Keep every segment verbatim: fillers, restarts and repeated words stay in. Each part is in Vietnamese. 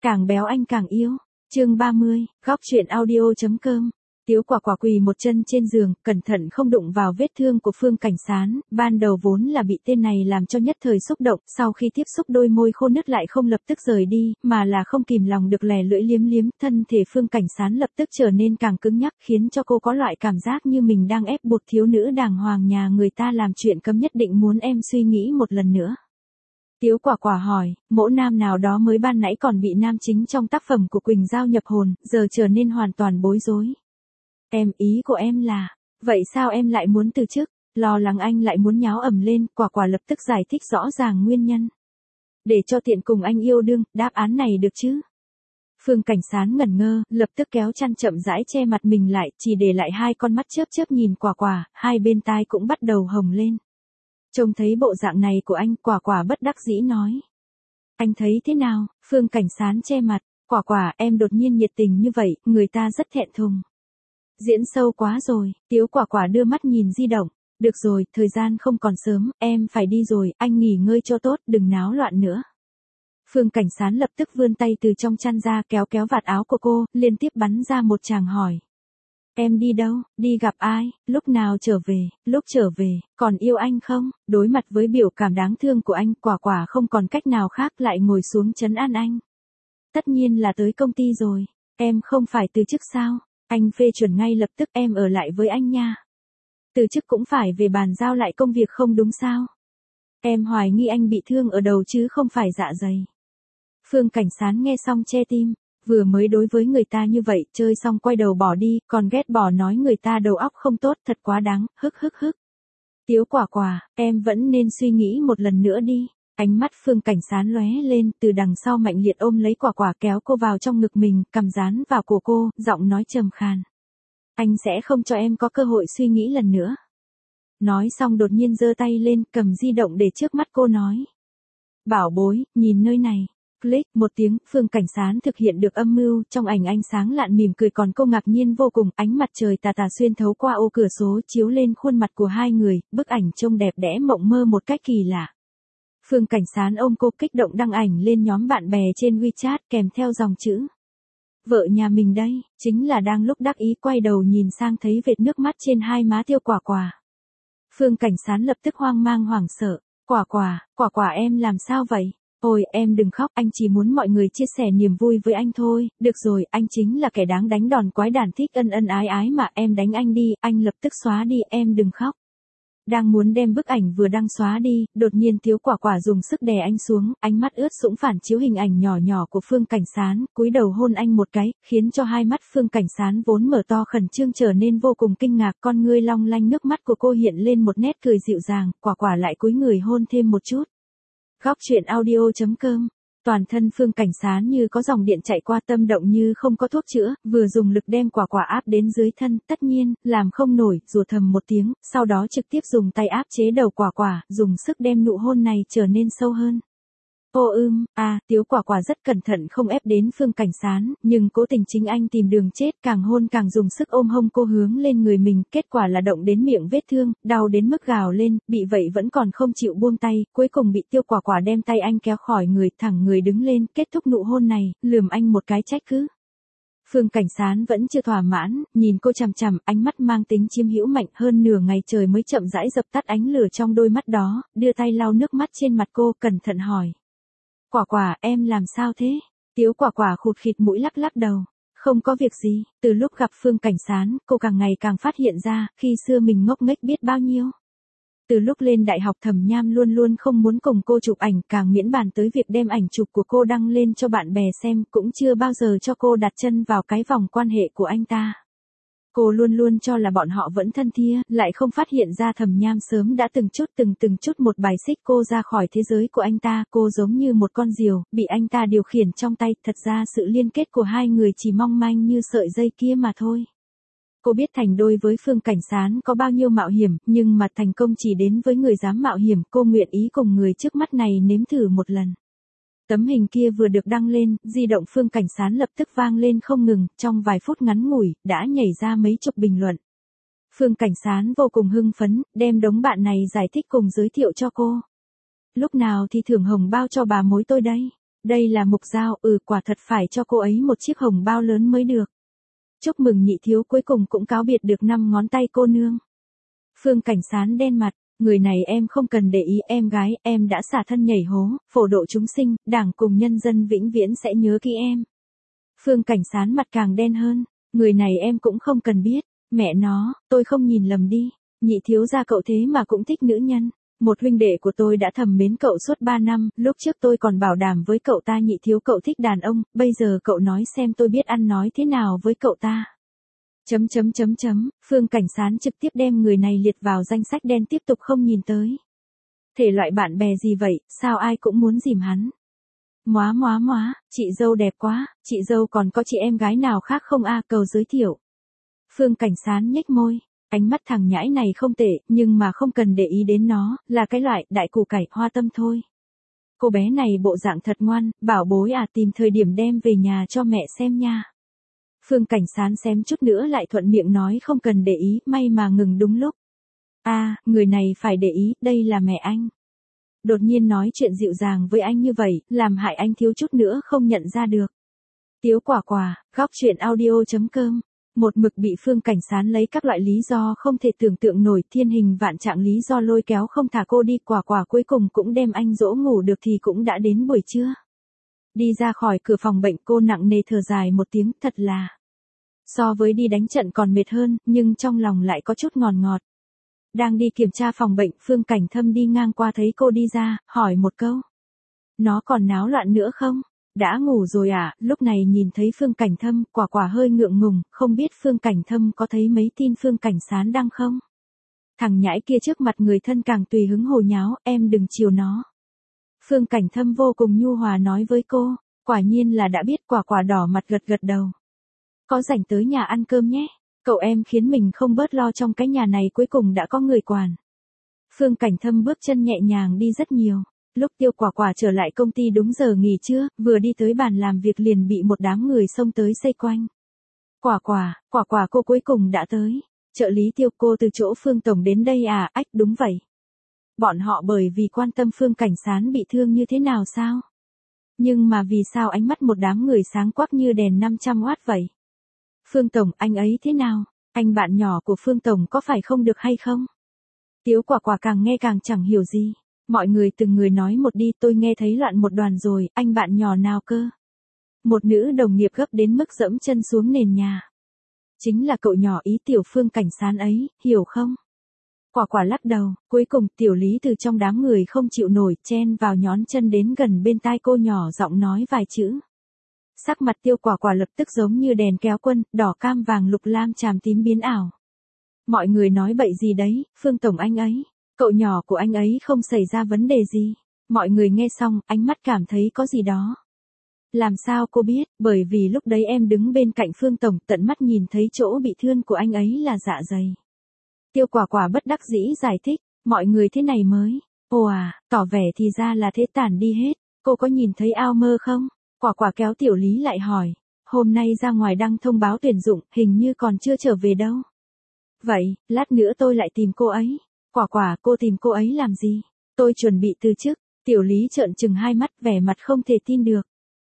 Càng béo anh càng yêu. Chương ba mươi, góc truyện audio chấm com. Tiếu Quả Quả quỳ một chân trên giường, cẩn thận không đụng vào vết thương của Phương Cảnh Sán, ban đầu vốn là bị tên này làm cho nhất thời xúc động, sau khi tiếp xúc đôi môi khô nứt lại không lập tức rời đi, mà là không kìm lòng được lè lưỡi liếm liếm, thân thể Phương Cảnh Sán lập tức trở nên càng cứng nhắc, khiến cho cô có loại cảm giác như mình đang ép buộc thiếu nữ đàng hoàng nhà người ta làm chuyện cấm, nhất định muốn em suy nghĩ một lần nữa. Tiếu Quả Quả hỏi, mẫu nam nào đó mới ban nãy còn bị nam chính trong tác phẩm của Quỳnh Giao nhập hồn, giờ trở nên hoàn toàn bối rối. Em, ý của em là, vậy sao em lại muốn từ chức? Lo lắng anh lại muốn nháo ầm lên, Quả Quả lập tức giải thích rõ ràng nguyên nhân. Để cho tiện cùng anh yêu đương, đáp án này được chứ? Phương Cảnh Sán ngẩn ngơ, lập tức kéo chăn chậm rãi che mặt mình lại, chỉ để lại hai con mắt chớp chớp nhìn Quả Quả, hai bên tai cũng bắt đầu hồng lên. Trông thấy bộ dạng này của anh, Quả Quả bất đắc dĩ nói. Anh thấy thế nào? Phương Cảnh Sán che mặt, Quả Quả, em đột nhiên nhiệt tình như vậy, người ta rất thẹn thùng. Diễn sâu quá rồi, Tiếu Quả Quả đưa mắt nhìn di động. Được rồi, thời gian không còn sớm, em phải đi rồi, anh nghỉ ngơi cho tốt, đừng náo loạn nữa. Phương Cảnh Sán lập tức vươn tay từ trong chăn ra kéo kéo vạt áo của cô, liên tiếp bắn ra một tràng hỏi. Em đi đâu, đi gặp ai, lúc nào trở về, lúc trở về, còn yêu anh không? Đối mặt với biểu cảm đáng thương của anh, Quả Quả không còn cách nào khác lại ngồi xuống trấn an anh. Tất nhiên là tới công ty rồi, em không phải từ chức sao? Anh phê chuẩn ngay lập tức, em ở lại với anh nha. Từ chức cũng phải về bàn giao lại công việc không đúng sao? Em hoài nghi anh bị thương ở đầu chứ không phải dạ dày. Phương Cảnh Sán nghe xong che tim. Vừa mới đối với người ta như vậy, chơi xong quay đầu bỏ đi, còn ghét bỏ nói người ta đầu óc không tốt, thật quá đáng, hức hức hức. Tiếu Quả Quả, em vẫn nên suy nghĩ một lần nữa đi. Ánh mắt Phương Cảnh Sán lóe lên, từ đằng sau mạnh liệt ôm lấy Quả Quả kéo cô vào trong ngực mình, cầm dán vào cổ cô, giọng nói trầm khàn. Anh sẽ không cho em có cơ hội suy nghĩ lần nữa. Nói xong đột nhiên giơ tay lên, cầm di động để trước mắt cô nói. Bảo bối, nhìn nơi này. Click, một tiếng, Phương Cảnh Sán thực hiện được âm mưu, trong ảnh ánh sáng lạn mỉm cười, còn cô ngạc nhiên vô cùng, ánh mặt trời tà tà xuyên thấu qua ô cửa sổ chiếu lên khuôn mặt của hai người, bức ảnh trông đẹp đẽ mộng mơ một cách kỳ lạ. Phương Cảnh Sán ôm cô kích động đăng ảnh lên nhóm bạn bè trên WeChat kèm theo dòng chữ. Vợ nhà mình đây, chính là đang lúc đắc ý quay đầu nhìn sang thấy vệt nước mắt trên hai má Tiếu Quả Quả. Phương Cảnh Sán lập tức hoang mang hoảng sợ, Quả Quả, Quả Quả em làm sao vậy? Ôi, em đừng khóc, anh chỉ muốn mọi người chia sẻ niềm vui với anh thôi, được rồi, anh chính là kẻ đáng đánh đòn quái đản thích ân ân ái ái mà, em đánh anh đi, anh lập tức xóa đi, em đừng khóc. Đang muốn đem bức ảnh vừa đăng xóa đi, đột nhiên Tiếu Quả Quả dùng sức đè anh xuống, ánh mắt ướt sũng phản chiếu hình ảnh nhỏ nhỏ của Phương Cảnh Sán, cúi đầu hôn anh một cái, khiến cho hai mắt Phương Cảnh Sán vốn mở to khẩn trương trở nên vô cùng kinh ngạc, con ngươi long lanh, nước mắt của cô hiện lên một nét cười dịu dàng, Quả Quả lại cúi người hôn thêm một chút. Góc truyện audio chấm com. Toàn thân Phương Cảnh Sán như có dòng điện chạy qua, tâm động như không có thuốc chữa, vừa dùng lực đem Quả Quả áp đến dưới thân, tất nhiên, làm không nổi, rủa thầm một tiếng, sau đó trực tiếp dùng tay áp chế đầu Quả Quả, dùng sức đem nụ hôn này trở nên sâu hơn. Ô ưm, à, Tiếu Quả Quả rất cẩn thận không ép đến Phương Cảnh Sán, nhưng cố tình chính anh tìm đường chết, càng hôn càng dùng sức ôm hông cô hướng lên người mình, kết quả là động đến miệng vết thương, đau đến mức gào lên, bị vậy vẫn còn không chịu buông tay, cuối cùng bị Tiếu Quả Quả đem tay anh kéo khỏi người, thẳng người đứng lên, kết thúc nụ hôn này, lườm anh một cái trách cứ. Phương Cảnh Sán vẫn chưa thỏa mãn, nhìn cô chằm chằm, ánh mắt mang tính chiếm hữu mạnh, hơn nửa ngày trời mới chậm rãi dập tắt ánh lửa trong đôi mắt đó, đưa tay lau nước mắt trên mặt cô, cẩn thận hỏi. Quả Quả, em làm sao thế? Tiếu Quả Quả khụt khịt mũi lắc lắc đầu. Không có việc gì, từ lúc gặp Phương Cảnh Sán, cô càng ngày càng phát hiện ra, khi xưa mình ngốc nghếch biết bao nhiêu. Từ lúc lên đại học Thẩm Nham luôn luôn không muốn cùng cô chụp ảnh, càng miễn bàn tới việc đem ảnh chụp của cô đăng lên cho bạn bè xem, cũng chưa bao giờ cho cô đặt chân vào cái vòng quan hệ của anh ta. Cô luôn luôn cho là bọn họ vẫn thân thia, lại không phát hiện ra Thẩm Nham sớm đã từng chút từng từng chút một bài xích cô ra khỏi thế giới của anh ta, cô giống như một con diều, bị anh ta điều khiển trong tay, thật ra sự liên kết của hai người chỉ mong manh như sợi dây kia mà thôi. Cô biết thành đôi với Phương Cảnh Sán có bao nhiêu mạo hiểm, nhưng mà thành công chỉ đến với người dám mạo hiểm, cô nguyện ý cùng người trước mắt này nếm thử một lần. Tấm hình kia vừa được đăng lên, di động Phương Cảnh Sán lập tức vang lên không ngừng, trong vài phút ngắn ngủi, đã nhảy ra mấy chục bình luận. Phương Cảnh Sán vô cùng hưng phấn, đem đống bạn này giải thích cùng giới thiệu cho cô. Lúc nào thì thưởng hồng bao cho bà mối tôi đây? Đây là Mục Giao, ừ quả thật phải cho cô ấy một chiếc hồng bao lớn mới được. Chúc mừng nhị thiếu cuối cùng cũng cáo biệt được năm ngón tay cô nương. Phương Cảnh Sán đen mặt, người này em không cần để ý, em gái, em đã xả thân nhảy hố, phổ độ chúng sinh, đảng cùng nhân dân vĩnh viễn sẽ nhớ kỹ em. Phương Cảnh Sán mặt càng đen hơn, người này em cũng không cần biết, mẹ nó, tôi không nhìn lầm đi, nhị thiếu gia cậu thế mà cũng thích nữ nhân. Một huynh đệ của tôi đã thầm mến cậu suốt ba năm, lúc trước tôi còn bảo đảm với cậu ta nhị thiếu cậu thích đàn ông, bây giờ cậu nói xem tôi biết ăn nói thế nào với cậu ta. Chấm chấm chấm chấm, Phương Cảnh Sán trực tiếp đem người này liệt vào danh sách đen tiếp tục không nhìn tới. Thể loại bạn bè gì vậy, sao ai cũng muốn dìm hắn. Móa móa móa, chị dâu đẹp quá, chị dâu còn có chị em gái nào khác không a, cầu giới thiệu. Phương Cảnh Sán nhếch môi. Ánh mắt thằng nhãi này không tệ, nhưng mà không cần để ý đến nó, là cái loại đại củ cải hoa tâm thôi. Cô bé này bộ dạng thật ngoan, bảo bối à, tìm thời điểm đem về nhà cho mẹ xem nha. Phương Cảnh Sán xém chút nữa lại thuận miệng nói không cần để ý, may mà ngừng đúng lúc. A, à, người này phải để ý, đây là mẹ anh. Đột nhiên nói chuyện dịu dàng với anh như vậy, làm hại anh thiếu chút nữa không nhận ra được. Tiếu Quả Quả, góc truyện audio chấm com. Một mực bị Phương Cảnh Sán lấy các loại lý do không thể tưởng tượng nổi, thiên hình vạn trạng lý do lôi kéo không thả cô đi, Quả Quả cuối cùng cũng đem anh dỗ ngủ được thì cũng đã đến buổi trưa. Đi ra khỏi cửa phòng bệnh cô nặng nề thở dài một tiếng, thật là. So với đi đánh trận còn mệt hơn, nhưng trong lòng lại có chút ngọt ngọt. Đang đi kiểm tra phòng bệnh, Phương Cảnh Thâm đi ngang qua thấy cô đi ra, hỏi một câu. Nó còn náo loạn nữa không? Đã ngủ rồi à, lúc này nhìn thấy Phương Cảnh Thâm, Quả Quả hơi ngượng ngùng, không biết Phương Cảnh Thâm có thấy mấy tin Phương Cảnh Sán đăng không? Thằng nhãi kia trước mặt người thân càng tùy hứng hồ nháo, em đừng chiều nó. Phương Cảnh Thâm vô cùng nhu hòa nói với cô, quả nhiên là đã biết. Quả Quả đỏ mặt gật gật đầu. Có rảnh tới nhà ăn cơm nhé, cậu em khiến mình không bớt lo trong cái nhà này cuối cùng đã có người quản. Phương Cảnh Thâm bước chân nhẹ nhàng đi rất nhiều. Lúc Tiêu Quả Quả trở lại công ty đúng giờ nghỉ trưa, vừa đi tới bàn làm việc liền bị một đám người xông tới xây quanh. Quả Quả, Quả Quả cô cuối cùng đã tới. Trợ lý Tiêu, cô từ chỗ Phương Tổng đến đây à, ách đúng vậy. Bọn họ bởi vì quan tâm Phương Cảnh Sán bị thương như thế nào sao? Nhưng mà vì sao ánh mắt một đám người sáng quắc như đèn năm trăm oát vậy? Phương Tổng, anh ấy thế nào? Anh bạn nhỏ của Phương Tổng có phải không được hay không? Tiếu Quả Quả càng nghe càng chẳng hiểu gì. Mọi người từng người nói một đi, tôi nghe thấy loạn một đoàn rồi, anh bạn nhỏ nào cơ? Một nữ đồng nghiệp gấp đến mức dẫm chân xuống nền nhà. Chính là cậu nhỏ ý Tiểu Phương Cảnh Sán ấy, hiểu không? Quả Quả lắc đầu, cuối cùng Tiểu Lý từ trong đám người không chịu nổi, chen vào nhón chân đến gần bên tai cô nhỏ giọng nói vài chữ. Sắc mặt Tiêu Quả Quả lập tức giống như đèn kéo quân, đỏ cam vàng lục lam chàm tím biến ảo. Mọi người nói bậy gì đấy, Phương Tổng anh ấy. Cậu nhỏ của anh ấy không xảy ra vấn đề gì. Mọi người nghe xong, ánh mắt cảm thấy có gì đó. Làm sao cô biết, bởi vì lúc đấy em đứng bên cạnh Phương Tổng, tận mắt nhìn thấy chỗ bị thương của anh ấy là dạ dày. Tiêu Quả Quả bất đắc dĩ giải thích, mọi người thế này mới. Ồ à, tỏ vẻ thì ra là thế, tản đi hết. Cô có nhìn thấy ao mơ không? Quả Quả kéo Tiểu Lý lại hỏi. Hôm nay ra ngoài đăng thông báo tuyển dụng, hình như còn chưa trở về đâu. Vậy, lát nữa tôi lại tìm cô ấy. Quả Quả, cô tìm cô ấy làm gì? Tôi chuẩn bị từ chức. Tiểu Lý trợn trừng hai mắt, vẻ mặt không thể tin được.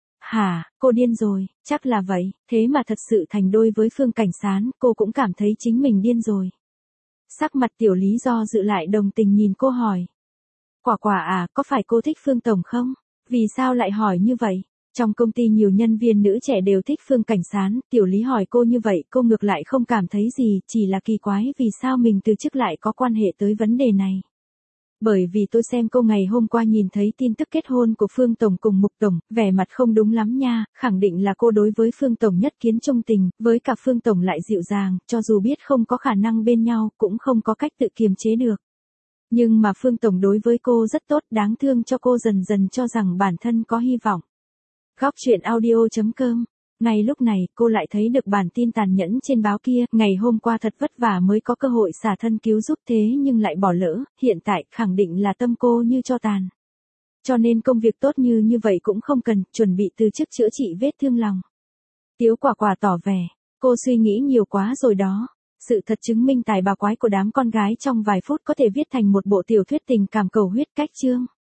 Hả, cô điên rồi, chắc là vậy, thế mà thật sự thành đôi với Phương Cảnh Sán, cô cũng cảm thấy chính mình điên rồi. Sắc mặt Tiểu Lý do dự lại, đồng tình nhìn cô hỏi. Quả Quả à, có phải cô thích Phương Tổng không? Vì sao lại hỏi như vậy? Trong công ty nhiều nhân viên nữ trẻ đều thích Phương Cảnh Sán, Tiểu Lý hỏi cô như vậy, cô ngược lại không cảm thấy gì, chỉ là kỳ quái vì sao mình từ chức lại có quan hệ tới vấn đề này. Bởi vì tôi xem cô ngày hôm qua nhìn thấy tin tức kết hôn của Phương Tổng cùng Mục Tổng, vẻ mặt không đúng lắm nha, khẳng định là cô đối với Phương Tổng nhất kiến trung tình, với cả Phương Tổng lại dịu dàng, cho dù biết không có khả năng bên nhau, cũng không có cách tự kiềm chế được. Nhưng mà Phương Tổng đối với cô rất tốt, đáng thương cho cô dần dần cho rằng bản thân có hy vọng. Góc truyện audio chấm com. Ngay lúc này, cô lại thấy được bản tin tàn nhẫn trên báo kia, ngày hôm qua thật vất vả mới có cơ hội xả thân cứu giúp thế nhưng lại bỏ lỡ, hiện tại khẳng định là tâm cô như tro tàn. Cho nên công việc tốt như như vậy cũng không cần, chuẩn bị từ chức chữa trị vết thương lòng. Tiếu Quả Quả tỏ vẻ, cô suy nghĩ nhiều quá rồi đó. Sự thật chứng minh tài bà quái của đám con gái trong vài phút có thể viết thành một bộ tiểu thuyết tình cảm cầu huyết cách chương.